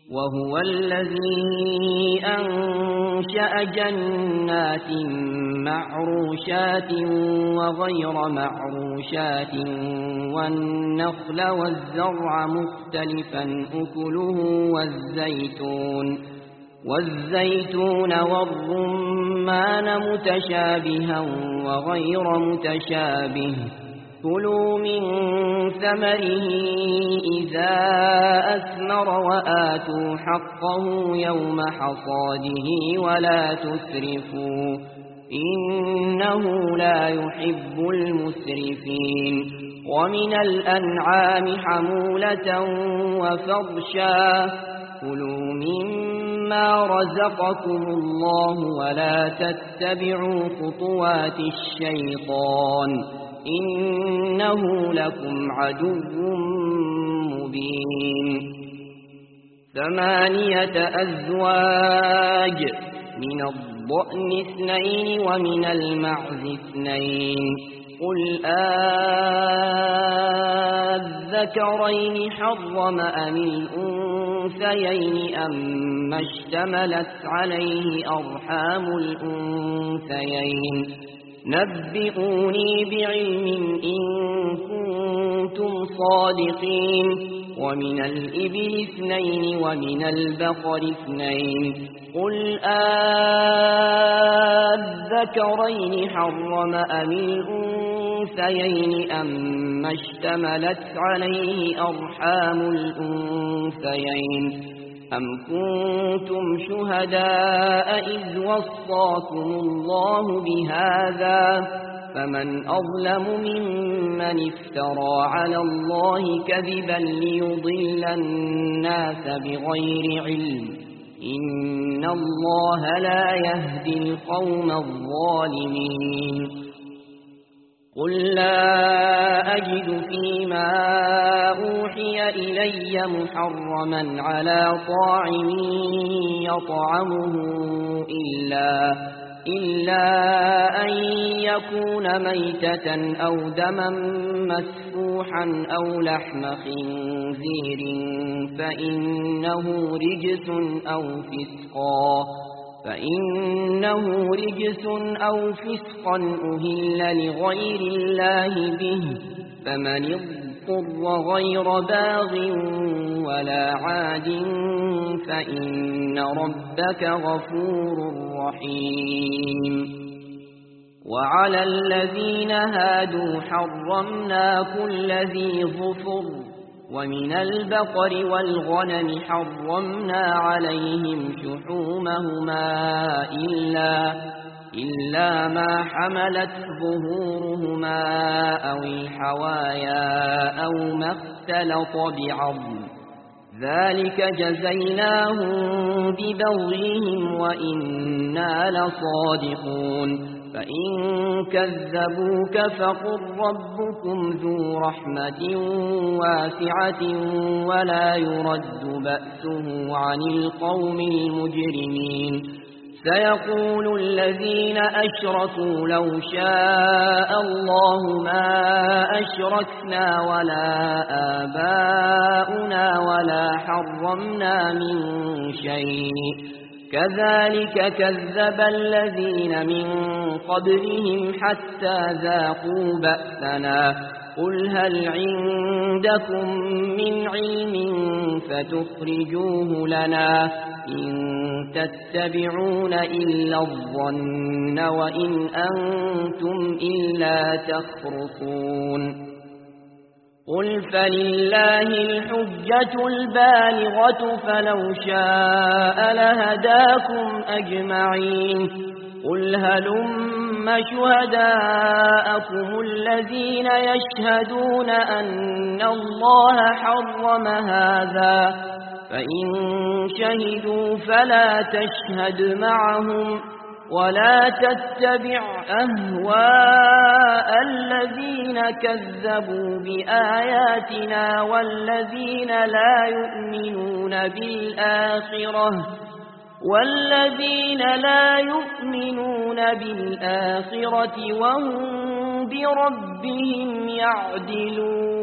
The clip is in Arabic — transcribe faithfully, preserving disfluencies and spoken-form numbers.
وهو الذي أنشأ جنات معروشات وغير معروشات والنخل والزرع مختلفا أكله والزيتون والزيتون والرمان متشابها وغير متشابه كلوا من ثمره إذا أثمر وآتوا حقه يوم حصاده ولا تسرفوا إنه لا يحب المسرفين ومن الأنعام حمولة وفرشا كلوا مما رزقكم الله ولا تتبعوا خطوات الشيطان إنه لكم عدو مبين ثمانية أزواج من الضأن اثنين ومن المعز اثنين قل أذكرين حرم أم الأنثيين أم اشتملت عليه أرحام الأنثيين نبئوني بعلم إن كنتم صادقين ومن الإبل اثنين ومن البقر اثنين قل أذكرين حرم أم الأنثيين أم اشتملت عليه أرحام الأنثيين أم كنتم شهداء إذ وصاكم الله بهذا فمن أظلم ممن افترى على الله كذبا ليضل الناس بغير علم إن الله لا يهدي القوم الظالمين قل لا أجد فيما أوحي إلي محرما على طاعم يطعمه إلا, إلا أن يكون ميتة أو دما مسفوحا أو لحم خنزير فإنه رجس أو فسقا فإنه رجس أو فسقا أهل لغير الله به فمن اضطر غير باغ ولا عاد فإن ربك غفور رحيم وعلى الذين هادوا حرمنا كل ذي ظفر ومن البقر والغنم حرمنا عليهم شحومهما إلا, إلا ما حملت ظهورهما أو الحوايا أو ما اختلط بعظم ذلك جزيناهم ببغيهم وإنا لصادقون فإن كذبوك فقل ربكم ذو رحمة واسعة ولا يرد بأسه عن القوم المجرمين سيقول الذين أشركوا لو شاء الله ما أشركنا ولا آباؤنا ولا حرمنا من شيء كذلك كذب الذين من قبلهم حتى ذاقوا بأسنا قل هل عندكم من علم فتخرجوه لنا إن تتبعون إلا الظن وإن أنتم إلا تخرصون قل فلله الحجة البالغة فلو شاء لهداكم أجمعين قل هلم شهداءكم الذين يشهدون أن الله حرم هذا فإن شهدوا فلا تشهد معهم ولا تتبع أهواء الذين كذبوا بآياتنا والذين لا يؤمنون بالآخرة والذين لا يؤمنون بالآخرة وهم بربهم يعدلون